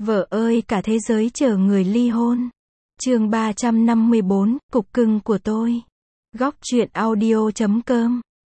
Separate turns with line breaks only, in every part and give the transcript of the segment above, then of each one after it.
Vợ ơi, cả thế giới chờ người ly hôn. Chương 354, cục cưng của tôi. Góc truyện audio.com.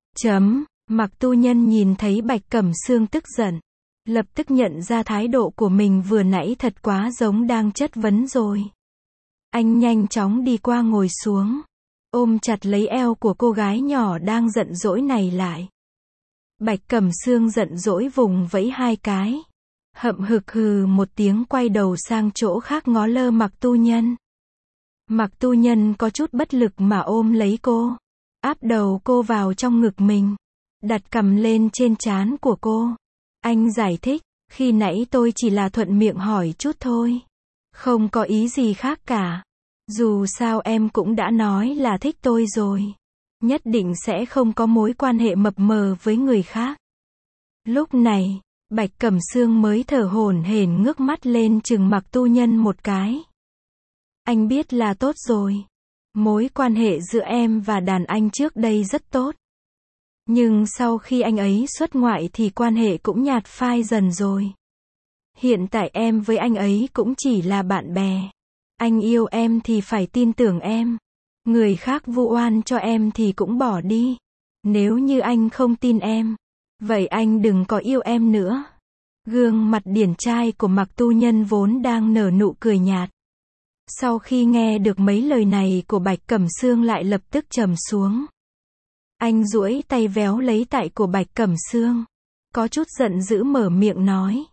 Mặc Tu Nhân nhìn thấy Bạch Cẩm Sương tức giận, lập tức nhận ra thái độ của mình vừa nãy thật quá giống đang chất vấn rồi. Anh nhanh chóng đi qua ngồi xuống, ôm chặt lấy eo của cô gái nhỏ đang giận dỗi này lại. Bạch Cẩm Sương giận dỗi vùng vẫy hai cái, hậm hực hừ một tiếng quay đầu sang chỗ khác ngó lơ Mặc Tu Nhân. Mặc Tu Nhân có chút bất lực mà ôm lấy cô, áp đầu cô vào trong ngực mình, đặt cằm lên trên trán của cô. Anh giải thích, khi nãy tôi chỉ là thuận miệng hỏi chút thôi, không có ý gì khác cả. Dù sao em cũng đã nói là thích tôi rồi, nhất định sẽ không có mối quan hệ mập mờ với người khác. Lúc này, Bạch Cẩm Sương mới thở hổn hển ngước mắt lên chừng Mặc Tu Nhân một cái. Anh biết là tốt rồi. Mối quan hệ giữa em và đàn anh trước đây rất tốt. Nhưng sau khi anh ấy xuất ngoại thì quan hệ cũng nhạt phai dần rồi. Hiện tại em với anh ấy cũng chỉ là bạn bè. Anh yêu em thì phải tin tưởng em. Người khác vu oan cho em thì cũng bỏ đi. Nếu như anh không tin em, vậy anh đừng có yêu em nữa. Gương mặt điển trai của Mặc Tu Nhân vốn đang nở nụ cười nhạt. Sau khi nghe được mấy lời này của Bạch Cẩm Sương lại lập tức trầm xuống. Anh duỗi tay véo lấy tại của Bạch Cẩm Sương, có chút giận dữ mở miệng nói.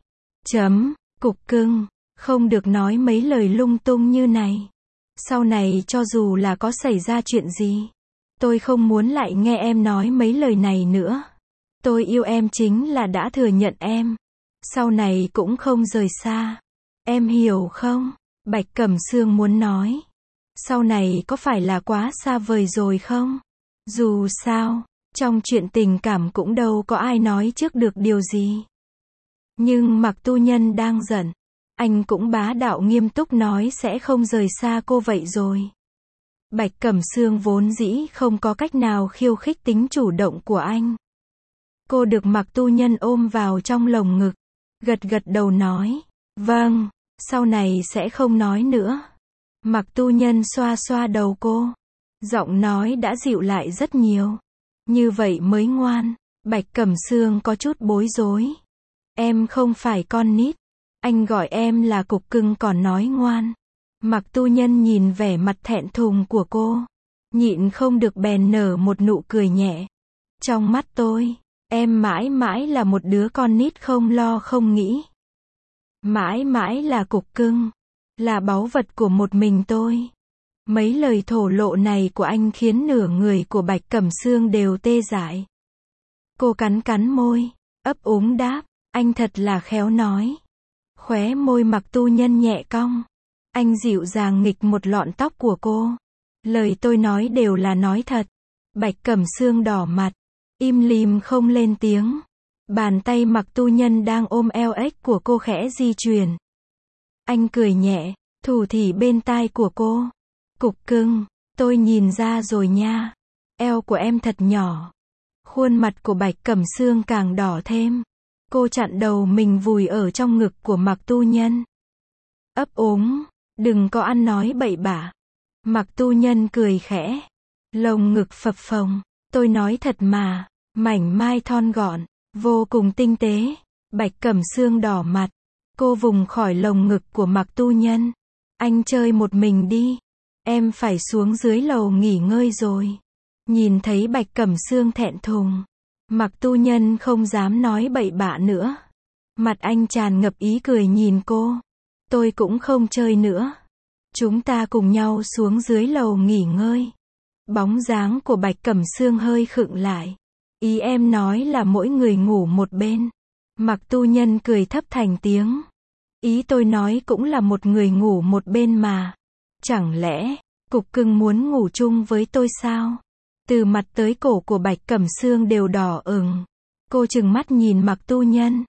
Cục cưng, không được nói mấy lời lung tung như này. Sau này cho dù là có xảy ra chuyện gì, tôi không muốn lại nghe em nói mấy lời này nữa. Tôi yêu em chính là đã thừa nhận em, sau này cũng không rời xa. Em hiểu không? Bạch Cẩm Sương muốn nói. Sau này có phải là quá xa vời rồi không? Dù sao, trong chuyện tình cảm cũng đâu có ai nói trước được điều gì. Nhưng Mặc Tu Nhân đang giận, anh cũng bá đạo nghiêm túc nói sẽ không rời xa cô vậy rồi. Bạch Cẩm Sương vốn dĩ không có cách nào khiêu khích tính chủ động của anh. Cô được Mặc Tu Nhân ôm vào trong lồng ngực, gật gật đầu nói, vâng, sau này sẽ không nói nữa. Mặc Tu Nhân xoa xoa đầu cô, giọng nói đã dịu lại rất nhiều. Như vậy mới ngoan. Bạch Cẩm Sương có chút bối rối. Em không phải con nít. Anh gọi em là cục cưng còn nói ngoan. Mặc Tu Nhân nhìn vẻ mặt thẹn thùng của cô, nhịn không được bèn nở một nụ cười nhẹ. Trong mắt tôi, em mãi mãi là một đứa con nít không lo không nghĩ. Mãi mãi là cục cưng, là báu vật của một mình tôi. Mấy lời thổ lộ này của anh khiến nửa người của Bạch Cẩm Sương đều tê dại. Cô cắn cắn môi, ấp úng đáp, anh thật là khéo nói. Khóe môi Mặc Tu Nhân nhẹ cong. Anh dịu dàng nghịch một lọn tóc của cô. Lời tôi nói đều là nói thật. Bạch Cẩm Sương đỏ mặt, im lìm không lên tiếng. Bàn tay Mặc Tu Nhân đang ôm eo ếch của cô khẽ di chuyển. Anh cười nhẹ, thủ thỉ bên tai của cô. Cục cưng, tôi nhìn ra rồi nha. Eo của em thật nhỏ. Khuôn mặt của Bạch Cẩm Sương càng đỏ thêm. Cô chặn đầu mình vùi ở trong ngực của Mặc Tu Nhân. Ấp úng, đừng có ăn nói bậy bạ. Mặc Tu Nhân cười khẽ. Lồng ngực phập phồng. Tôi nói thật mà, mảnh mai thon gọn, vô cùng tinh tế. Bạch Cẩm Sương đỏ mặt. Cô vùng khỏi lồng ngực của Mặc Tu Nhân. Anh chơi một mình đi. Em phải xuống dưới lầu nghỉ ngơi rồi. Nhìn thấy Bạch Cẩm Sương thẹn thùng, Mặc Tu Nhân không dám nói bậy bạ nữa. Mặt anh tràn ngập ý cười nhìn cô. Tôi cũng không chơi nữa. Chúng ta cùng nhau xuống dưới lầu nghỉ ngơi. Bóng dáng của Bạch Cẩm Sương hơi khựng lại. Ý em nói là mỗi người ngủ một bên. Mặc Tu Nhân cười thấp thành tiếng. Ý tôi nói cũng là một người ngủ một bên mà. Chẳng lẽ, cục cưng muốn ngủ chung với tôi sao? Từ mặt tới cổ của Bạch Cẩm Sương đều đỏ ửng. Cô trừng mắt nhìn Mặc Tu Nhân.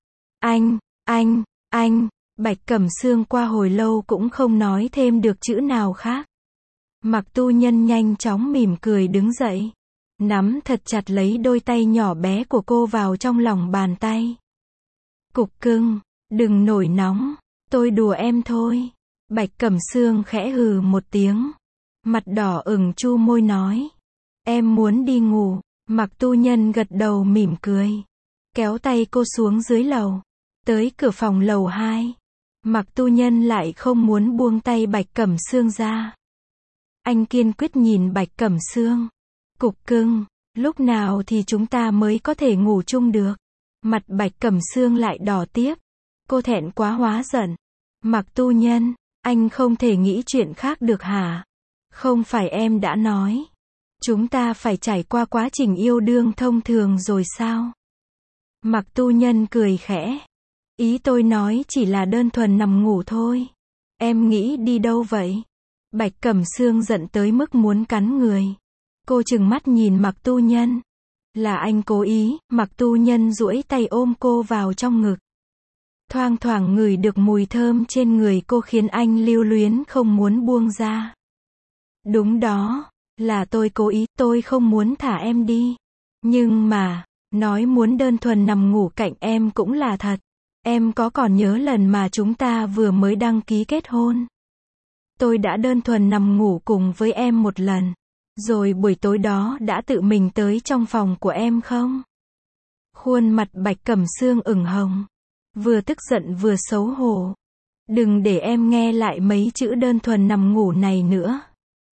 Anh. Bạch Cẩm Sương qua hồi lâu cũng không nói thêm được chữ nào khác. Mặc Tu Nhân nhanh chóng mỉm cười đứng dậy, nắm thật chặt lấy đôi tay nhỏ bé của cô vào trong lòng bàn tay. Cục cưng, đừng nổi nóng. Tôi đùa em thôi. Bạch Cẩm Sương khẽ hừ một tiếng. Mặt đỏ ửng chu môi nói. Em muốn đi ngủ. Mạc Tu Nhân gật đầu mỉm cười. Kéo tay cô xuống dưới lầu. Tới cửa phòng lầu 2. Mạc Tu Nhân lại không muốn buông tay Bạch Cẩm Sương ra. Anh kiên quyết nhìn Bạch Cẩm Sương. Cục cưng, lúc nào thì chúng ta mới có thể ngủ chung được? Mặt Bạch Cẩm Sương lại đỏ tiếp. Cô thẹn quá hóa giận. Mạc Tu Nhân, anh không thể nghĩ chuyện khác được hả? Không phải em đã nói chúng ta phải trải qua quá trình yêu đương thông thường rồi sao? Mạc Tu Nhân cười khẽ. Ý tôi nói chỉ là đơn thuần nằm ngủ thôi. Em nghĩ đi đâu vậy? Bạch Cẩm Sương giận tới mức muốn cắn người. Cô trừng mắt nhìn Mạc Tu Nhân. Là anh cố ý. Mạc Tu Nhân duỗi tay ôm cô vào trong ngực. Thoang thoảng ngửi được mùi thơm trên người cô khiến anh lưu luyến không muốn buông ra. Đúng đó, là tôi cố ý, tôi không muốn thả em đi. Nhưng mà, nói muốn đơn thuần nằm ngủ cạnh em cũng là thật. Em có còn nhớ lần mà chúng ta vừa mới đăng ký kết hôn? Tôi đã đơn thuần nằm ngủ cùng với em một lần. Rồi buổi tối đó đã tự mình tới trong phòng của em không? Khuôn mặt Bạch Cẩm Sương ửng hồng. Vừa tức giận vừa xấu hổ. Đừng để em nghe lại mấy chữ đơn thuần nằm ngủ này nữa.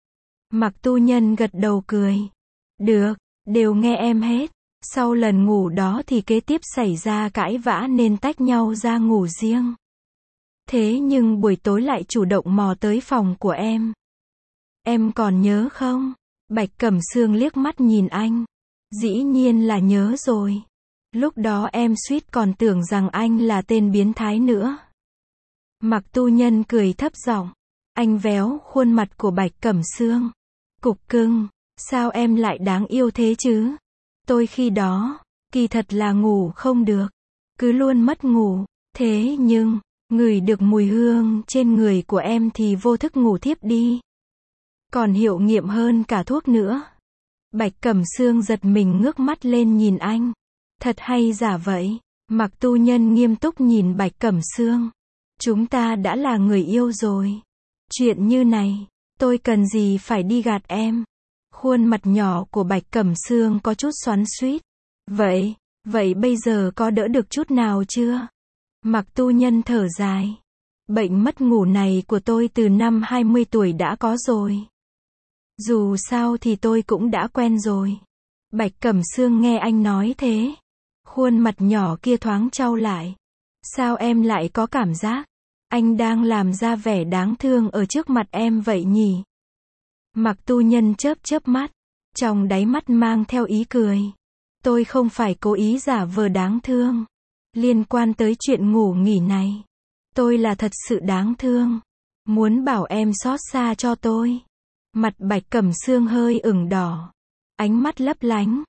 Mạc Tu Nhân gật đầu cười. Được, đều nghe em hết. Sau lần ngủ đó thì kế tiếp xảy ra cãi vã nên tách nhau ra ngủ riêng. Thế nhưng buổi tối lại chủ động mò tới phòng của em. Em còn nhớ không? Bạch Cẩm Sương liếc mắt nhìn anh. Dĩ nhiên là nhớ rồi. Lúc đó em suýt còn tưởng rằng anh là tên biến thái nữa. Mạc Tu Nhân cười thấp giọng. Anh véo khuôn mặt của Bạch Cẩm Sương. Cục cưng, sao em lại đáng yêu thế chứ? Tôi khi đó, kỳ thật là ngủ không được. Cứ luôn mất ngủ. Thế nhưng, ngửi được mùi hương trên người của em thì vô thức ngủ thiếp đi. Còn hiệu nghiệm hơn cả thuốc nữa. Bạch Cẩm Sương giật mình ngước mắt lên nhìn anh. Thật hay giả vậy? Mạc Tu Nhân nghiêm túc nhìn Bạch Cẩm Sương. Chúng ta đã là người yêu rồi. Chuyện như này, tôi cần gì phải đi gạt em? Khuôn mặt nhỏ của Bạch Cẩm Sương có chút xoắn xuýt. Vậy bây giờ có đỡ được chút nào chưa? Mạc Tu Nhân thở dài. Bệnh mất ngủ này của tôi từ năm 20 tuổi đã có rồi. Dù sao thì tôi cũng đã quen rồi. Bạch Cẩm Sương nghe anh nói thế. Khuôn mặt nhỏ kia thoáng chau lại. Sao em lại có cảm giác anh đang làm ra vẻ đáng thương ở trước mặt em vậy nhỉ? Mạc Tu Nhân chớp chớp mắt. Trong đáy mắt mang theo ý cười. Tôi không phải cố ý giả vờ đáng thương. Liên quan tới chuyện ngủ nghỉ này, tôi là thật sự đáng thương. Muốn bảo em xót xa cho tôi. Mặt Bạch Cẩm Sương hơi ửng đỏ. Ánh mắt lấp lánh.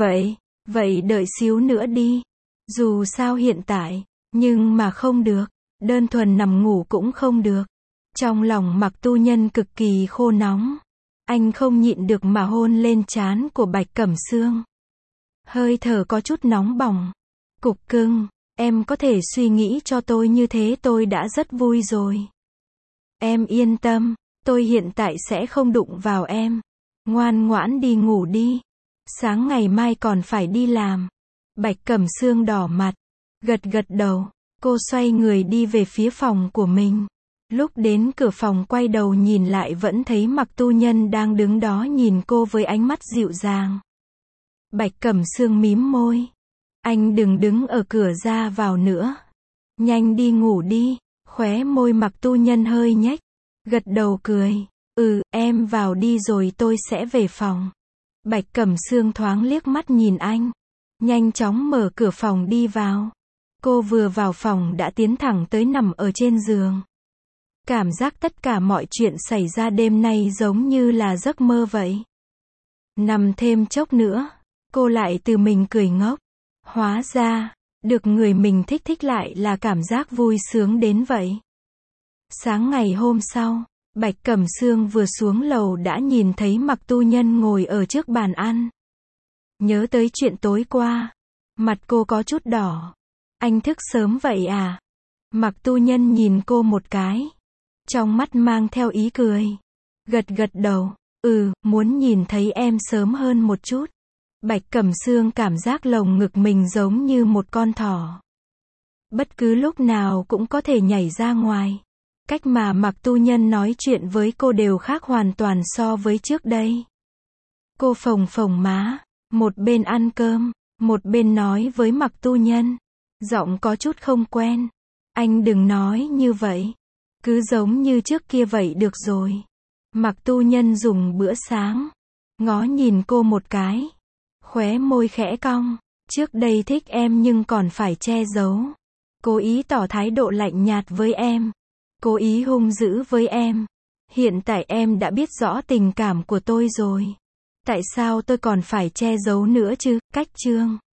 Vậy đợi xíu nữa đi. Dù sao hiện tại, nhưng mà không được. Đơn thuần nằm ngủ cũng không được. Trong lòng Mạc Tu Nhân cực kỳ khô nóng. Anh không nhịn được mà hôn lên trán của Bạch Cẩm Sương. Hơi thở có chút nóng bỏng. Cục cưng, em có thể suy nghĩ cho tôi như thế tôi đã rất vui rồi. Em yên tâm, tôi hiện tại sẽ không đụng vào em. Ngoan ngoãn đi ngủ đi. Sáng ngày mai còn phải đi làm. Bạch Cẩm Sương đỏ mặt. Gật đầu. Cô xoay người đi về phía phòng của mình. Lúc đến cửa phòng quay đầu nhìn lại vẫn thấy Mạc Tu Nhân đang đứng đó nhìn cô với ánh mắt dịu dàng. Bạch Cẩm Sương mím môi. Anh đừng đứng ở cửa ra vào nữa. Nhanh đi ngủ đi. Khóe môi Mạc Tu Nhân hơi nhếch. Gật đầu cười. Em vào đi rồi tôi sẽ về phòng. Bạch Cẩm Sương thoáng liếc mắt nhìn anh. Nhanh chóng mở cửa phòng đi vào. Cô vừa vào phòng đã tiến thẳng tới nằm ở trên giường. Cảm giác tất cả mọi chuyện xảy ra đêm nay giống như là giấc mơ vậy. Nằm thêm chốc nữa, cô lại từ mình cười ngốc. Hóa ra, được người mình thích lại là cảm giác vui sướng đến vậy. Sáng ngày hôm sau, Bạch Cẩm Sương vừa xuống lầu đã nhìn thấy Mạc Tu Nhân ngồi ở trước bàn ăn. Nhớ tới chuyện tối qua, mặt cô có chút đỏ. Anh thức sớm vậy à? Mạc Tu Nhân nhìn cô một cái. Trong mắt mang theo ý cười. Gật gật đầu. Muốn nhìn thấy em sớm hơn một chút. Bạch Cẩm Sương cảm giác lồng ngực mình giống như một con thỏ. Bất cứ lúc nào cũng có thể nhảy ra ngoài. Cách mà Mạc Tu Nhân nói chuyện với cô đều khác hoàn toàn so với trước đây. Cô phồng phồng má, một bên ăn cơm, một bên nói với Mạc Tu Nhân. Giọng có chút không quen. Anh đừng nói như vậy. Cứ giống như trước kia vậy được rồi. Mạc Tu Nhân dùng bữa sáng. Ngó nhìn cô một cái. Khóe môi khẽ cong. Trước đây thích em nhưng còn phải che giấu. Cố ý tỏ thái độ lạnh nhạt với em. Cố ý hung dữ với em. Hiện tại em đã biết rõ tình cảm của tôi rồi. Tại sao tôi còn phải che giấu nữa chứ? Cách chương